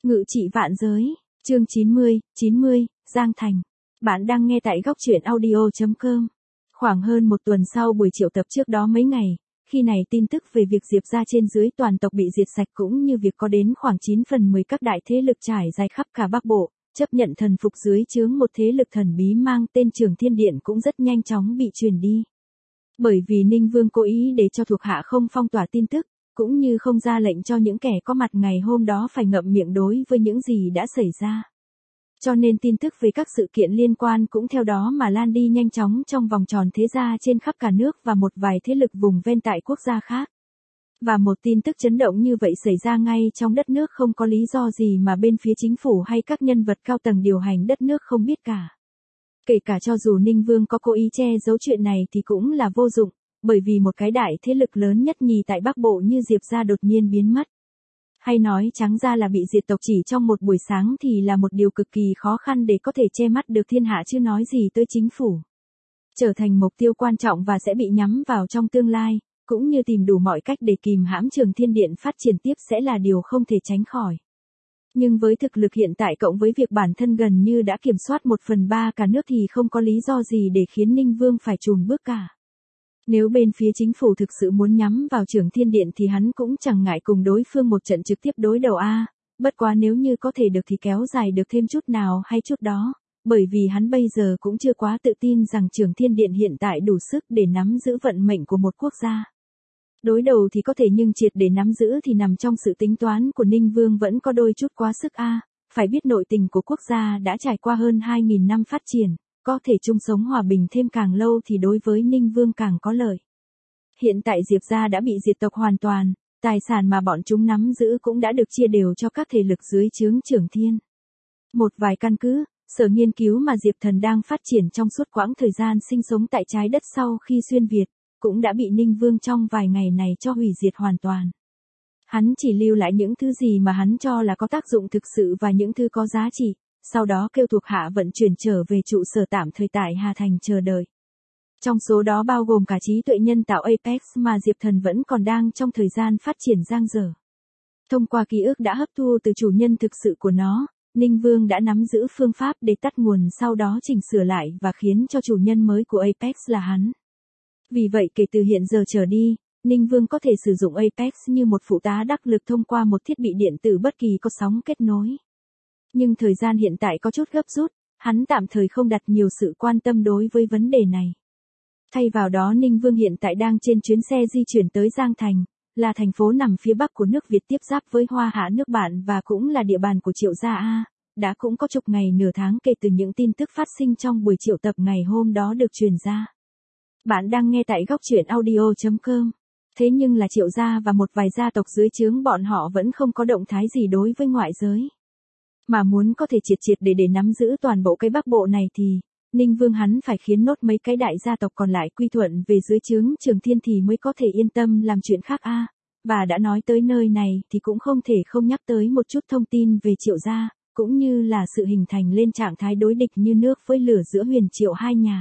Ngự trị vạn giới, chương 90, Giang Thành. Bạn đang nghe tại góc truyện audio.com. Khoảng hơn một tuần sau buổi triệu tập trước đó mấy ngày, khi này tin tức về việc Diệp gia trên dưới toàn tộc bị diệt sạch cũng như việc có đến khoảng 9/10 các đại thế lực trải dài khắp cả Bắc Bộ, chấp nhận thần phục dưới trướng một thế lực thần bí mang tên Trường Thiên Điện cũng rất nhanh chóng bị truyền đi. Bởi vì Ninh Vương cố ý để cho thuộc hạ không phong tỏa tin tức, cũng như không ra lệnh cho những kẻ có mặt ngày hôm đó phải ngậm miệng đối với những gì đã xảy ra. Cho nên tin tức về các sự kiện liên quan cũng theo đó mà lan đi nhanh chóng trong vòng tròn thế gia trên khắp cả nước và một vài thế lực vùng ven tại quốc gia khác. Và một tin tức chấn động như vậy xảy ra ngay trong đất nước không có lý do gì mà bên phía chính phủ hay các nhân vật cao tầng điều hành đất nước không biết cả. Kể cả cho dù Ninh Vương có cố ý che giấu chuyện này thì cũng là vô dụng, bởi vì một cái đại thế lực lớn nhất nhì tại Bắc Bộ như Diệp gia đột nhiên biến mất. Hay nói trắng ra là bị diệt tộc chỉ trong một buổi sáng thì là một điều cực kỳ khó khăn để có thể che mắt được thiên hạ chứ nói gì tới chính phủ. Trở thành mục tiêu quan trọng và sẽ bị nhắm vào trong tương lai, cũng như tìm đủ mọi cách để kìm hãm Trường Thiên Điện phát triển tiếp sẽ là điều không thể tránh khỏi. Nhưng với thực lực hiện tại cộng với việc bản thân gần như đã kiểm soát 1/3 cả nước thì không có lý do gì để khiến Ninh Vương phải chùn bước cả. Nếu bên phía chính phủ thực sự muốn nhắm vào Trường Thiên Điện thì hắn cũng chẳng ngại cùng đối phương một trận trực tiếp đối đầu bất quá nếu như có thể được thì kéo dài được thêm chút nào hay chút đó, bởi vì hắn bây giờ cũng chưa quá tự tin rằng Trường Thiên Điện hiện tại đủ sức để nắm giữ vận mệnh của một quốc gia. Đối đầu thì có thể nhưng triệt để nắm giữ thì nằm trong sự tính toán của Ninh Vương vẫn có đôi chút quá sức phải biết nội tình của quốc gia đã trải qua hơn 2.000 năm phát triển. Có thể chung sống hòa bình thêm càng lâu thì đối với Ninh Vương càng có lợi. Hiện tại Diệp gia đã bị diệt tộc hoàn toàn, tài sản mà bọn chúng nắm giữ cũng đã được chia đều cho các thế lực dưới trướng Trường Thiên. Một vài căn cứ, sở nghiên cứu mà Diệp Thần đang phát triển trong suốt quãng thời gian sinh sống tại trái đất sau khi xuyên Việt, cũng đã bị Ninh Vương trong vài ngày này cho hủy diệt hoàn toàn. Hắn chỉ lưu lại những thứ gì mà hắn cho là có tác dụng thực sự và những thứ có giá trị. Sau đó kêu thuộc hạ vận chuyển trở về trụ sở tạm thời tại Hà Thành chờ đợi. Trong số đó bao gồm cả trí tuệ nhân tạo Apex mà Diệp Thần vẫn còn đang trong thời gian phát triển dang dở. Thông qua ký ức đã hấp thu từ chủ nhân thực sự của nó, Ninh Vương đã nắm giữ phương pháp để tắt nguồn sau đó chỉnh sửa lại và khiến cho chủ nhân mới của Apex là hắn. Vì vậy kể từ hiện giờ trở đi, Ninh Vương có thể sử dụng Apex như một phụ tá đắc lực thông qua một thiết bị điện tử bất kỳ có sóng kết nối. Nhưng thời gian hiện tại có chút gấp rút, hắn tạm thời không đặt nhiều sự quan tâm đối với vấn đề này. Thay vào đó Ninh Vương hiện tại đang trên chuyến xe di chuyển tới Giang Thành, là thành phố nằm phía bắc của nước Việt tiếp giáp với Hoa Hạ nước bạn và cũng là địa bàn của Triệu gia đã cũng có chục ngày nửa tháng kể từ những tin tức phát sinh trong buổi triệu tập ngày hôm đó được truyền ra. Bạn đang nghe tại góc truyện audio.com. Thế nhưng là Triệu gia và một vài gia tộc dưới trướng bọn họ vẫn không có động thái gì đối với ngoại giới. Mà muốn có thể triệt để nắm giữ toàn bộ cái Bắc Bộ này thì, Ninh Vương hắn phải khiến nốt mấy cái đại gia tộc còn lại quy thuận về dưới trướng Trường Thiên thì mới có thể yên tâm làm chuyện khác Và đã nói tới nơi này thì cũng không thể không nhắc tới một chút thông tin về Triệu gia, cũng như là sự hình thành lên trạng thái đối địch như nước với lửa giữa Huyền Triệu hai nhà.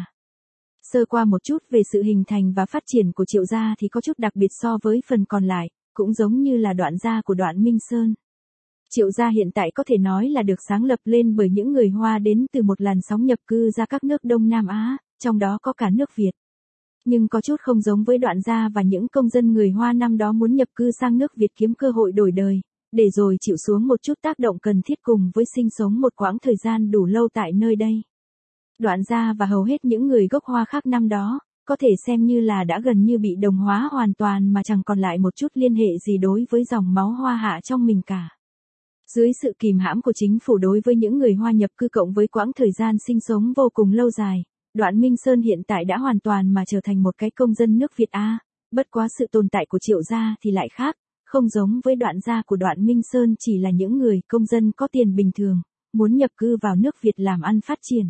Sơ qua một chút về sự hình thành và phát triển của Triệu gia thì có chút đặc biệt so với phần còn lại, cũng giống như là Đoạn gia của Đoạn Minh Sơn. Triệu gia hiện tại có thể nói là được sáng lập lên bởi những người Hoa đến từ một làn sóng nhập cư ra các nước Đông Nam Á, trong đó có cả nước Việt. Nhưng có chút không giống với Đoạn gia và những công dân người Hoa năm đó muốn nhập cư sang nước Việt kiếm cơ hội đổi đời, để rồi chịu xuống một chút tác động cần thiết cùng với sinh sống một quãng thời gian đủ lâu tại nơi đây. Đoạn gia và hầu hết những người gốc Hoa khác năm đó, có thể xem như là đã gần như bị đồng hóa hoàn toàn mà chẳng còn lại một chút liên hệ gì đối với dòng máu Hoa Hạ trong mình cả. Dưới sự kìm hãm của chính phủ đối với những người Hoa nhập cư cộng với quãng thời gian sinh sống vô cùng lâu dài, Đoạn Minh Sơn hiện tại đã hoàn toàn mà trở thành một cái công dân nước Việt bất quá sự tồn tại của Triệu gia thì lại khác, không giống với Đoạn gia của Đoạn Minh Sơn chỉ là những người công dân có tiền bình thường, muốn nhập cư vào nước Việt làm ăn phát triển.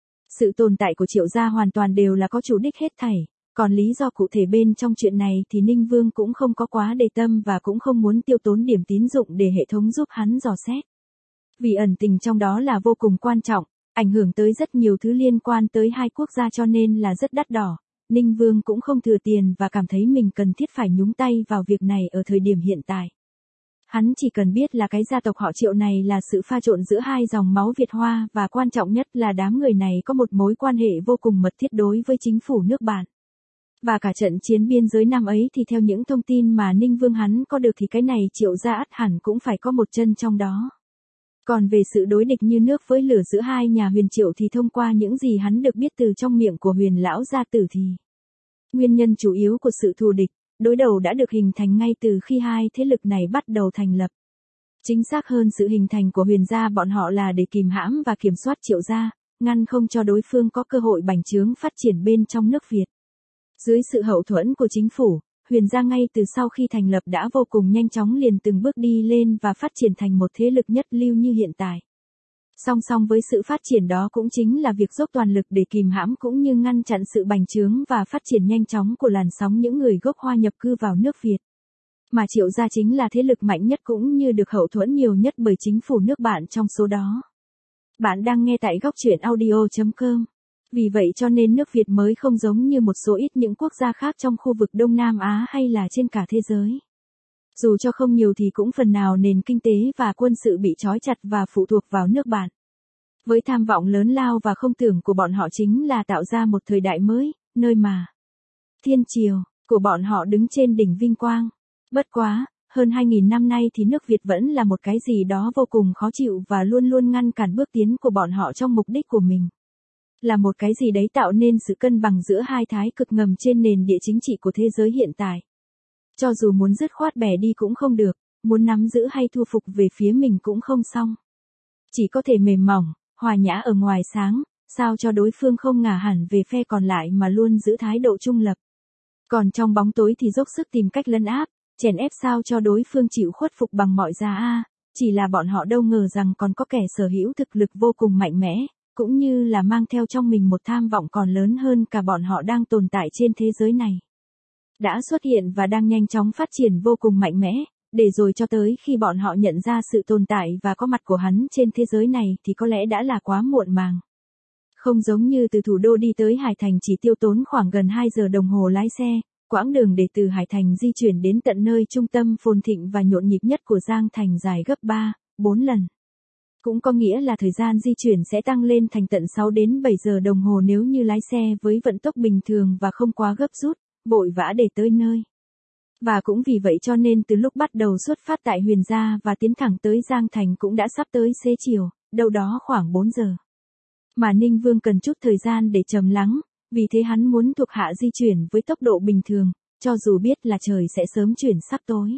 Sự tồn tại của Triệu gia hoàn toàn đều là có chủ đích hết thảy. Còn lý do cụ thể bên trong chuyện này thì Ninh Vương cũng không có quá để tâm và cũng không muốn tiêu tốn điểm tín dụng để hệ thống giúp hắn dò xét. Vì ẩn tình trong đó là vô cùng quan trọng, ảnh hưởng tới rất nhiều thứ liên quan tới hai quốc gia cho nên là rất đắt đỏ. Ninh Vương cũng không thừa tiền và cảm thấy mình cần thiết phải nhúng tay vào việc này ở thời điểm hiện tại. Hắn chỉ cần biết là cái gia tộc họ Triệu này là sự pha trộn giữa hai dòng máu Việt Hoa và quan trọng nhất là đám người này có một mối quan hệ vô cùng mật thiết đối với chính phủ nước bạn. Và cả trận chiến biên giới năm ấy thì theo những thông tin mà Ninh Vương hắn có được thì cái này Triệu gia ắt hẳn cũng phải có một chân trong đó. Còn về sự đối địch như nước với lửa giữa hai nhà Huyền Triệu thì thông qua những gì hắn được biết từ trong miệng của Huyền lão gia tử thì nguyên nhân chủ yếu của sự thù địch, đối đầu đã được hình thành ngay từ khi hai thế lực này bắt đầu thành lập. Chính xác hơn sự hình thành của Huyền gia bọn họ là để kìm hãm và kiểm soát Triệu gia, ngăn không cho đối phương có cơ hội bành trướng phát triển bên trong nước Việt. Dưới sự hậu thuẫn của chính phủ, Huyền gia ngay từ sau khi thành lập đã vô cùng nhanh chóng liền từng bước đi lên và phát triển thành một thế lực nhất lưu như hiện tại. Song song với sự phát triển đó cũng chính là việc dốc toàn lực để kìm hãm cũng như ngăn chặn sự bành trướng và phát triển nhanh chóng của làn sóng những người gốc Hoa nhập cư vào nước Việt. Mà Triệu gia chính là thế lực mạnh nhất cũng như được hậu thuẫn nhiều nhất bởi chính phủ nước bạn trong số đó. Bạn đang nghe tại góc truyện audio.com. Vì vậy cho nên nước Việt mới không giống như một số ít những quốc gia khác trong khu vực Đông Nam Á hay là trên cả thế giới. Dù cho không nhiều thì cũng phần nào nền kinh tế và quân sự bị trói chặt và phụ thuộc vào nước bạn. Với tham vọng lớn lao và không tưởng của bọn họ chính là tạo ra một thời đại mới, nơi mà thiên triều của bọn họ đứng trên đỉnh vinh quang. Bất quá, hơn 2.000 năm nay thì nước Việt vẫn là một cái gì đó vô cùng khó chịu và luôn luôn ngăn cản bước tiến của bọn họ trong mục đích của mình. Là một cái gì đấy tạo nên sự cân bằng giữa hai thái cực ngầm trên nền địa chính trị của thế giới hiện tại. Cho dù muốn dứt khoát bẻ đi cũng không được, muốn nắm giữ hay thu phục về phía mình cũng không xong. Chỉ có thể mềm mỏng, hòa nhã ở ngoài sáng, sao cho đối phương không ngả hẳn về phe còn lại mà luôn giữ thái độ trung lập. Còn trong bóng tối thì dốc sức tìm cách lấn áp, chèn ép sao cho đối phương chịu khuất phục bằng mọi giá. Chỉ là bọn họ đâu ngờ rằng còn có kẻ sở hữu thực lực vô cùng mạnh mẽ, cũng như là mang theo trong mình một tham vọng còn lớn hơn cả bọn họ đang tồn tại trên thế giới này. Đã xuất hiện và đang nhanh chóng phát triển vô cùng mạnh mẽ, để rồi cho tới khi bọn họ nhận ra sự tồn tại và có mặt của hắn trên thế giới này thì có lẽ đã là quá muộn màng. Không giống như từ thủ đô đi tới Hải Thành chỉ tiêu tốn khoảng gần 2 giờ đồng hồ lái xe, quãng đường để từ Hải Thành di chuyển đến tận nơi trung tâm phồn thịnh và nhộn nhịp nhất của Giang Thành dài gấp 3, 4 lần. Cũng có nghĩa là thời gian di chuyển sẽ tăng lên thành tận 6 đến 7 giờ đồng hồ nếu như lái xe với vận tốc bình thường và không quá gấp rút, vội vã để tới nơi. Và cũng vì vậy cho nên từ lúc bắt đầu xuất phát tại Huyền gia và tiến thẳng tới Giang Thành cũng đã sắp tới xế chiều, đâu đó khoảng 4 giờ. Mà Ninh Vương cần chút thời gian để trầm lắng, vì thế hắn muốn thuộc hạ di chuyển với tốc độ bình thường, cho dù biết là trời sẽ sớm chuyển sắp tối.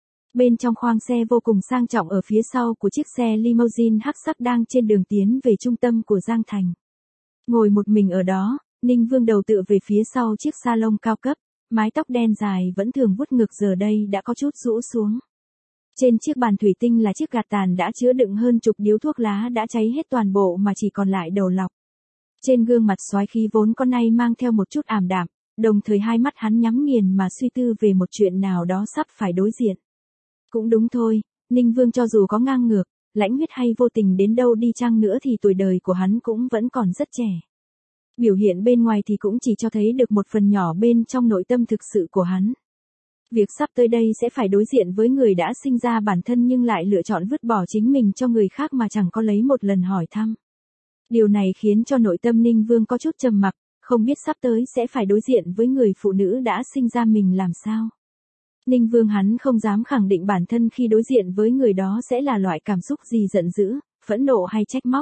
Bên trong khoang xe vô cùng sang trọng ở phía sau của chiếc xe limousine hắc sắc đang trên đường tiến về trung tâm của Giang Thành. Ngồi một mình ở đó, Ninh Vương đầu tựa về phía sau chiếc salon cao cấp, mái tóc đen dài vẫn thường vuốt ngược giờ đây đã có chút rũ xuống. Trên chiếc bàn thủy tinh là chiếc gạt tàn đã chứa đựng hơn chục điếu thuốc lá đã cháy hết toàn bộ mà chỉ còn lại đầu lọc. Trên gương mặt soái khí vốn có nay mang theo một chút ảm đạm, đồng thời hai mắt hắn nhắm nghiền mà suy tư về một chuyện nào đó sắp phải đối diện. Cũng đúng thôi, Ninh Vương cho dù có ngang ngược, lãnh huyết hay vô tình đến đâu đi chăng nữa thì tuổi đời của hắn cũng vẫn còn rất trẻ. Biểu hiện bên ngoài thì cũng chỉ cho thấy được một phần nhỏ bên trong nội tâm thực sự của hắn. Việc sắp tới đây sẽ phải đối diện với người đã sinh ra bản thân nhưng lại lựa chọn vứt bỏ chính mình cho người khác mà chẳng có lấy một lần hỏi thăm. Điều này khiến cho nội tâm Ninh Vương có chút trầm mặc, không biết sắp tới sẽ phải đối diện với người phụ nữ đã sinh ra mình làm sao. Ninh Vương hắn không dám khẳng định bản thân khi đối diện với người đó sẽ là loại cảm xúc gì giận dữ, phẫn nộ hay trách móc.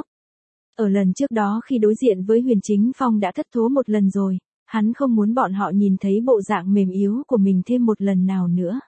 Ở lần trước đó khi đối diện với Huyền Chính Phong đã thất thố một lần rồi, hắn không muốn bọn họ nhìn thấy bộ dạng mềm yếu của mình thêm một lần nào nữa.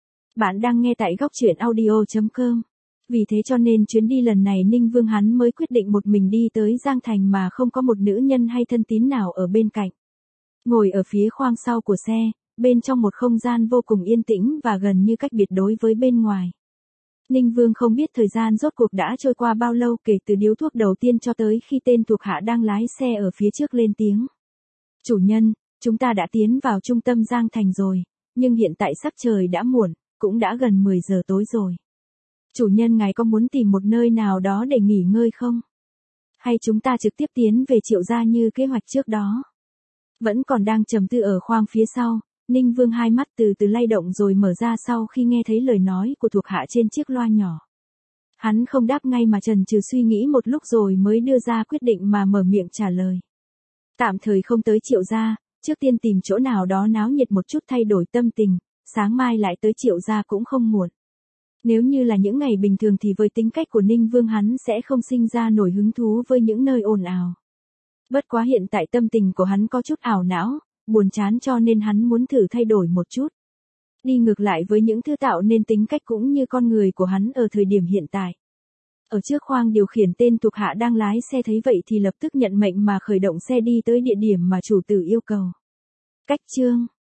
Bạn đang nghe tại góc truyện audio.com. Vì thế cho nên chuyến đi lần này Ninh Vương hắn mới quyết định một mình đi tới Giang Thành mà không có một nữ nhân hay thân tín nào ở bên cạnh. Ngồi ở phía khoang sau của xe, bên trong một không gian vô cùng yên tĩnh và gần như cách biệt đối với bên ngoài. Ninh Vương không biết thời gian rốt cuộc đã trôi qua bao lâu kể từ điếu thuốc đầu tiên cho tới khi tên thuộc hạ đang lái xe ở phía trước lên tiếng. Chủ nhân, chúng ta đã tiến vào trung tâm Giang Thành rồi, nhưng hiện tại sắc trời đã muộn, cũng đã gần 10 giờ tối rồi. Chủ nhân ngài có muốn tìm một nơi nào đó để nghỉ ngơi không? Hay chúng ta trực tiếp tiến về Triệu gia như kế hoạch trước đó? Vẫn còn đang trầm tư ở khoang phía sau, Ninh Vương hai mắt từ từ lay động rồi mở ra sau khi nghe thấy lời nói của thuộc hạ trên chiếc loa nhỏ. Hắn không đáp ngay mà chần chừ suy nghĩ một lúc rồi mới đưa ra quyết định mà mở miệng trả lời. Tạm thời không tới Triệu gia, trước tiên tìm chỗ nào đó náo nhiệt một chút thay đổi tâm tình, sáng mai lại tới Triệu gia cũng không muộn. Nếu như là những ngày bình thường thì với tính cách của Ninh Vương hắn sẽ không sinh ra nổi hứng thú với những nơi ồn ào. Bất quá hiện tại tâm tình của hắn có chút ảo não, buồn chán cho nên hắn muốn thử thay đổi một chút. Đi ngược lại với những thứ tạo nên tính cách cũng như con người của hắn ở thời điểm hiện tại. Ở trước khoang điều khiển tên thuộc hạ đang lái xe thấy vậy thì lập tức nhận mệnh mà khởi động xe đi tới địa điểm mà chủ tử yêu cầu. Cách chương